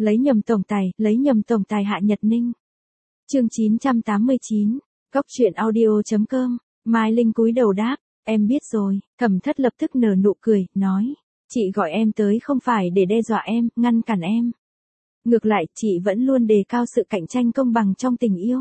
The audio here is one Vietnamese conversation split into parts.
lấy nhầm tổng tài Hạ Nhật Ninh. Chương 989, Góc truyện audio.com, Mai Linh cúi đầu đáp, em biết rồi. Thẩm Thất lập tức nở nụ cười, nói, chị gọi em tới không phải để đe dọa em, ngăn cản em. Ngược lại, chị vẫn luôn đề cao sự cạnh tranh công bằng trong tình yêu.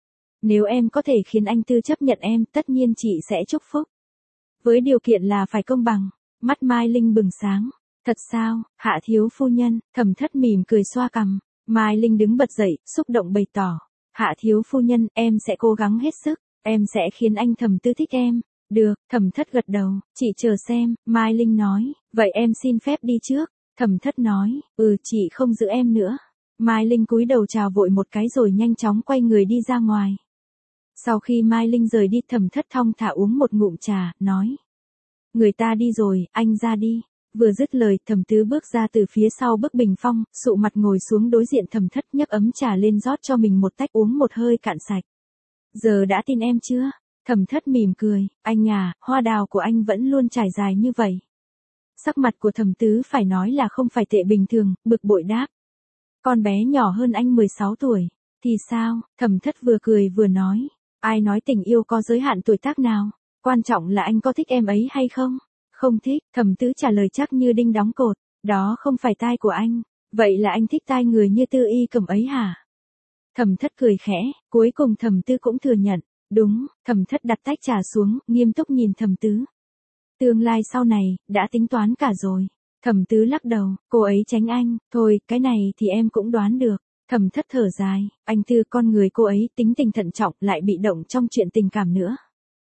Nếu em có thể khiến anh Tư chấp nhận em, tất nhiên chị sẽ chúc phúc. Với điều kiện là phải công bằng. Mắt Mai Linh bừng sáng. Thật sao, Hạ thiếu phu nhân? Thẩm Thất mỉm cười xoa cằm. Mai Linh đứng bật dậy, xúc động bày tỏ. Hạ thiếu phu nhân, em sẽ cố gắng hết sức. Em sẽ khiến anh Thẩm Tư thích em. Được, Thẩm Thất gật đầu. Chị chờ xem, Mai Linh nói. Vậy em xin phép đi trước. Thẩm Thất nói, chị không giữ em nữa. Mai Linh cúi đầu chào vội một cái rồi nhanh chóng quay người đi ra ngoài. Sau khi Mai Linh rời đi, Thẩm Thất thong thả uống một ngụm trà, nói. Người ta đi rồi, anh ra đi. Vừa dứt lời, Thẩm Tứ bước ra từ phía sau bức bình phong, sụ mặt ngồi xuống đối diện Thẩm Thất, nhấc ấm trà lên rót cho mình một tách uống một hơi cạn sạch. Giờ đã tin em chưa? Thẩm Thất mỉm cười, anh à, hoa đào của anh vẫn luôn trải dài như vậy. Sắc mặt của Thẩm Tứ phải nói là không phải tệ bình thường, bực bội đáp. Con bé nhỏ hơn anh 16 tuổi, thì sao? Thẩm Thất vừa cười vừa nói, ai nói tình yêu có giới hạn tuổi tác nào, quan trọng là anh có thích em ấy hay không? Không thích, Thẩm Tứ trả lời chắc như đinh đóng cột, đó không phải tai của anh, vậy là anh thích tai người như Tư Y Cẩm ấy hả? Thẩm Thất cười khẽ, cuối cùng Thẩm Tứ cũng thừa nhận, đúng. Thẩm Thất đặt tách trà xuống, nghiêm túc nhìn Thẩm Tứ. Tương lai sau này, đã tính toán cả rồi. Thẩm Tứ lắc đầu, cô ấy tránh anh, thôi, cái này thì em cũng đoán được. Thẩm Thất thở dài, anh Tư con người cô ấy tính tình thận trọng lại bị động trong chuyện tình cảm nữa.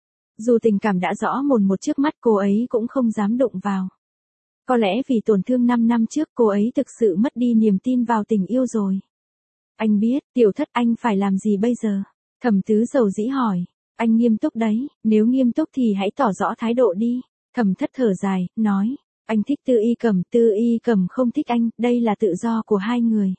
Dù tình cảm đã rõ mồn một trước mắt cô ấy cũng không dám đụng vào. Có lẽ vì tổn thương 5 năm trước cô ấy thực sự mất đi niềm tin vào tình yêu rồi. Anh biết, Tiểu Thất anh phải làm gì bây giờ? Thẩm Tứ dầu dĩ hỏi, anh nghiêm túc đấy, nếu nghiêm túc thì hãy tỏ rõ thái độ đi. Thẩm Thất thở dài, nói, anh thích Tư Y Cẩm không thích anh, đây là tự do của hai người.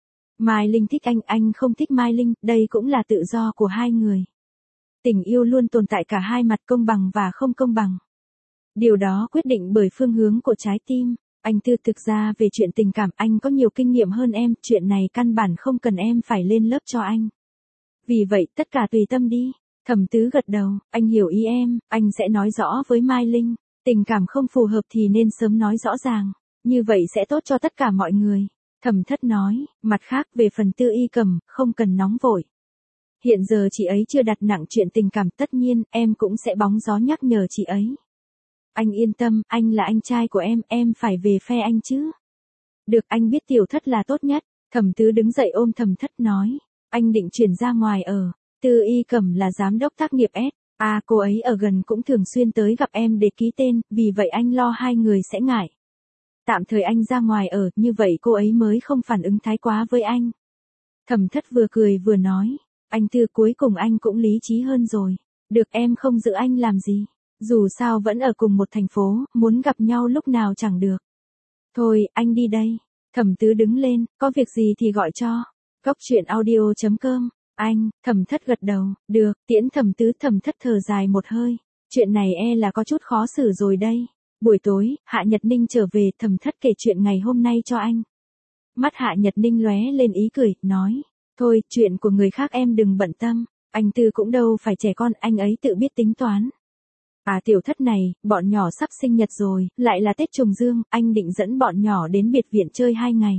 Mai Linh thích anh không thích Mai Linh, đây cũng là tự do của hai người. Tình yêu luôn tồn tại cả hai mặt công bằng và không công bằng. Điều đó quyết định bởi phương hướng của trái tim. Anh Tư thực ra về chuyện tình cảm anh có nhiều kinh nghiệm hơn em, chuyện này căn bản không cần em phải lên lớp cho anh. Vì vậy tất cả tùy tâm đi. Thẩm Tứ gật đầu, anh hiểu ý em, anh sẽ nói rõ với Mai Linh. Tình cảm không phù hợp thì nên sớm nói rõ ràng, như vậy sẽ tốt cho tất cả mọi người. Thẩm Thất nói, mặt khác về phần Tư Y Cẩm, không cần nóng vội. Hiện giờ chị ấy chưa đặt nặng chuyện tình cảm, tất nhiên, em cũng sẽ bóng gió nhắc nhở chị ấy. Anh yên tâm, anh là anh trai của em phải về phe anh chứ. Được, anh biết Tiểu Thất là tốt nhất. Thẩm Tứ đứng dậy ôm Thẩm Thất nói, anh định chuyển ra ngoài ở. Tư Y Cẩm là giám đốc tác nghiệp S. Cô ấy ở gần cũng thường xuyên tới gặp em để ký tên, vì vậy anh lo hai người sẽ ngại. Tạm thời anh ra ngoài ở, như vậy cô ấy mới không phản ứng thái quá với anh. Thẩm Thất vừa cười vừa nói, anh Tư cuối cùng anh cũng lý trí hơn rồi. Được, em không giữ anh làm gì. Dù sao vẫn ở cùng một thành phố, muốn gặp nhau lúc nào chẳng được. Thôi, anh đi đây. Thẩm Tứ đứng lên, có việc gì thì gọi cho. Góc truyện audio.com. Anh, Thẩm Thất gật đầu, được, tiễn Thẩm Tứ. Thẩm Thất thở dài một hơi. Chuyện này là có chút khó xử rồi đây. Buổi tối, Hạ Nhật Ninh trở về, Thẩm Thất kể chuyện ngày hôm nay cho anh. Mắt Hạ Nhật Ninh lóe lên ý cười, nói, thôi, chuyện của người khác em đừng bận tâm, anh Tư cũng đâu phải trẻ con, anh ấy tự biết tính toán. Tiểu Thất này, bọn nhỏ sắp sinh nhật rồi, lại là Tết Trùng Dương, anh định dẫn bọn nhỏ đến biệt viện chơi 2 ngày.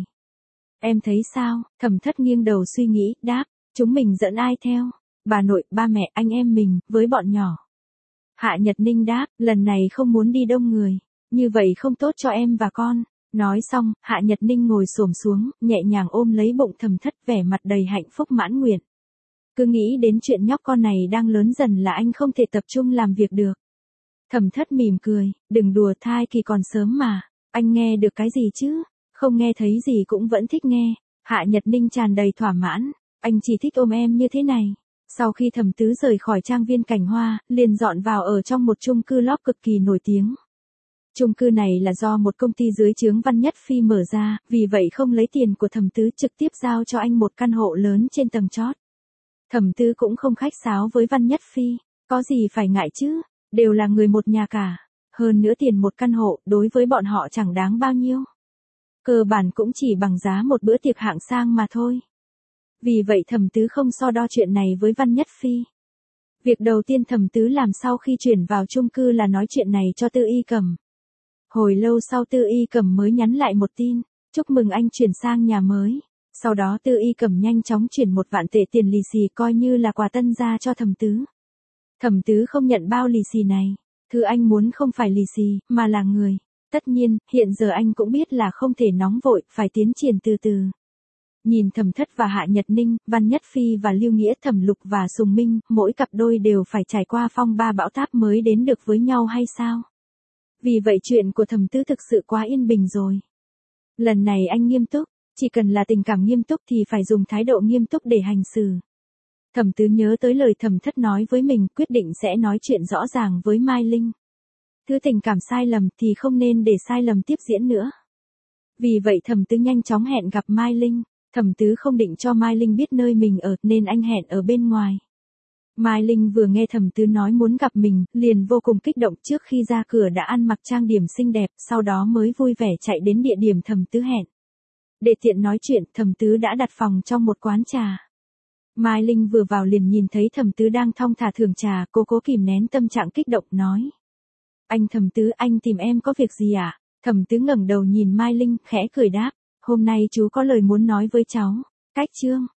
Em thấy sao? Thẩm Thất nghiêng đầu suy nghĩ, đáp, chúng mình dẫn ai theo? Bà nội, ba mẹ, anh em mình, với bọn nhỏ. Hạ Nhật Ninh đáp, lần này không muốn đi đông người, như vậy không tốt cho em và con. Nói xong, Hạ Nhật Ninh ngồi xổm xuống, nhẹ nhàng ôm lấy bụng Thẩm Thất, vẻ mặt đầy hạnh phúc mãn nguyện. Cứ nghĩ đến chuyện nhóc con này đang lớn dần là anh không thể tập trung làm việc được. Thẩm Thất mỉm cười, đừng đùa, thai kỳ còn sớm mà, anh nghe được cái gì chứ? Không nghe thấy gì cũng vẫn thích nghe. Hạ Nhật Ninh tràn đầy thỏa mãn, anh chỉ thích ôm em như thế này. Sau khi Thẩm Tứ rời khỏi trang viên Cảnh Hoa, liền dọn vào ở trong một chung cư lóp cực kỳ nổi tiếng. Chung cư này là do một công ty dưới trướng Văn Nhất Phi mở ra, vì vậy không lấy tiền của Thẩm Tứ, trực tiếp giao cho anh một căn hộ lớn trên tầng chót. Thẩm Tứ cũng không khách sáo với Văn Nhất Phi, có gì phải ngại chứ, đều là người một nhà cả. Hơn nữa tiền một căn hộ, đối với bọn họ chẳng đáng bao nhiêu. Cơ bản cũng chỉ bằng giá một bữa tiệc hạng sang mà thôi. Vì vậy Thẩm Tứ không so đo chuyện này với Văn Nhất Phi. Việc đầu tiên Thẩm Tứ làm sau khi chuyển vào chung cư là nói chuyện này cho Tư Y Cẩm. Hồi lâu sau Tư Y Cẩm mới nhắn lại một tin, chúc mừng anh chuyển sang nhà mới. Sau đó Tư Y Cẩm nhanh chóng chuyển 1 vạn tệ tiền lì xì coi như là quà tân gia cho Thẩm Tứ. Thẩm Tứ không nhận bao lì xì này, thứ anh muốn không phải lì xì, mà là người. Tất nhiên, hiện giờ anh cũng biết là không thể nóng vội, phải tiến triển từ từ. Nhìn Thẩm Thất và Hạ Nhật Ninh, Văn Nhất Phi và Lưu Nghĩa, Thẩm Lục và Sùng Minh, mỗi cặp đôi đều phải trải qua phong ba bão táp mới đến được với nhau hay sao? Vì vậy chuyện của Thẩm Tứ thực sự quá yên bình rồi. Lần này anh nghiêm túc, chỉ cần là tình cảm nghiêm túc thì phải dùng thái độ nghiêm túc để hành xử. Thẩm Tứ nhớ tới lời Thẩm Thất nói với mình, quyết định sẽ nói chuyện rõ ràng với Mai Linh. Thứ tình cảm sai lầm thì không nên để sai lầm tiếp diễn nữa. Vì vậy Thẩm Tứ nhanh chóng hẹn gặp Mai Linh. Thẩm Tứ không định cho Mai Linh biết nơi mình ở nên anh hẹn ở bên ngoài. Mai Linh vừa nghe Thẩm Tứ nói muốn gặp mình, liền vô cùng kích động, trước khi ra cửa đã ăn mặc trang điểm xinh đẹp, sau đó mới vui vẻ chạy đến địa điểm Thẩm Tứ hẹn. Để tiện nói chuyện, Thẩm Tứ đã đặt phòng trong một quán trà. Mai Linh vừa vào liền nhìn thấy Thẩm Tứ đang thong thả thưởng trà, cô cố kìm nén tâm trạng kích động nói. Anh Thẩm Tứ, anh tìm em có việc gì ạ? Thẩm Tứ ngẩng đầu nhìn Mai Linh, khẽ cười đáp. Hôm nay chú có lời muốn nói với cháu. Cách chương.